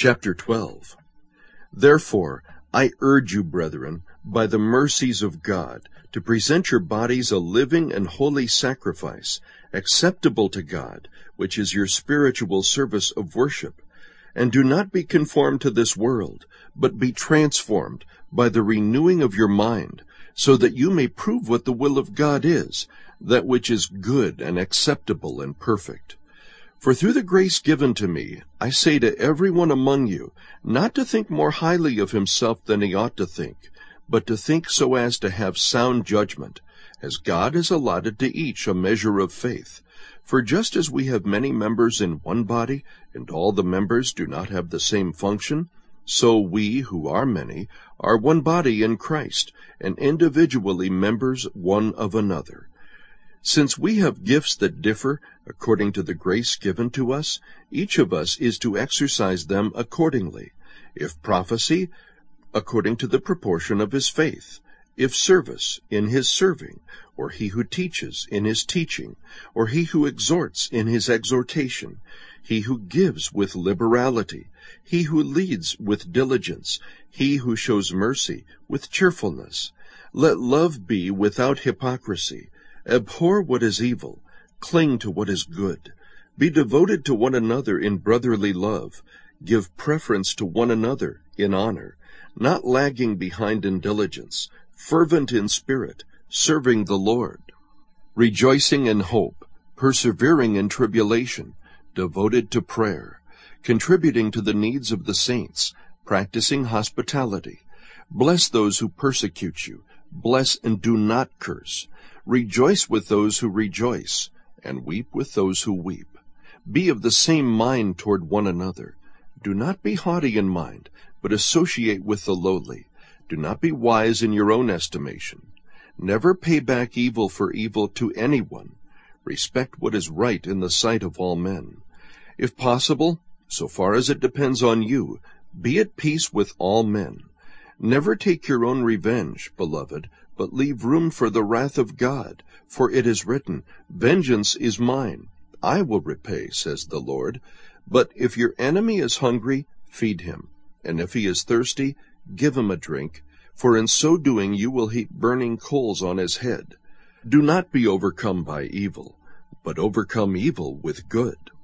Chapter 12. Therefore, I urge you, brethren, by the mercies of God, to present your bodies a living and holy sacrifice, acceptable to God, which is your spiritual service of worship. And do not be conformed to this world, but be transformed by the renewing of your mind, so that you may prove what the will of God is, that which is good and acceptable and perfect. For through the grace given to me, I say to everyone among you, not to think more highly of himself than he ought to think, but to think so as to have sound judgment, as God has allotted to each a measure of faith. For just as we have many members in one body, and all the members do not have the same function, so we, who are many, are one body in Christ, and individually members one of another. Since we have gifts that differ according to the grace given to us, each of us is to exercise them accordingly. If prophecy, according to the proportion of his faith; if service, in his serving; or he who teaches, in his teaching; or he who exhorts, in his exhortation; he who gives with liberality; he who leads with diligence; he who shows mercy with cheerfulness. Let love be without hypocrisy. Abhor what is evil, cling to what is good. Be devoted to one another in brotherly love. Give preference to one another in honor, not lagging behind in diligence, fervent in spirit, serving the Lord, rejoicing in hope, persevering in tribulation, devoted to prayer, contributing to the needs of the saints, practicing hospitality. Bless those who persecute you. Bless and do not curse. Rejoice with those who rejoice, and weep with those who weep. Be of the same mind toward one another. Do not be haughty in mind, but associate with the lowly. Do not be wise in your own estimation. Never pay back evil for evil to anyone. Respect what is right in the sight of all men. If possible, so far as it depends on you, be at peace with all men. Never take your own revenge, beloved, but leave room for the wrath of God. For it is written, "Vengeance is mine, I will repay, says the Lord." But if your enemy is hungry, feed him, and if he is thirsty, give him a drink, for in so doing you will heap burning coals on his head. Do not be overcome by evil, but overcome evil with good.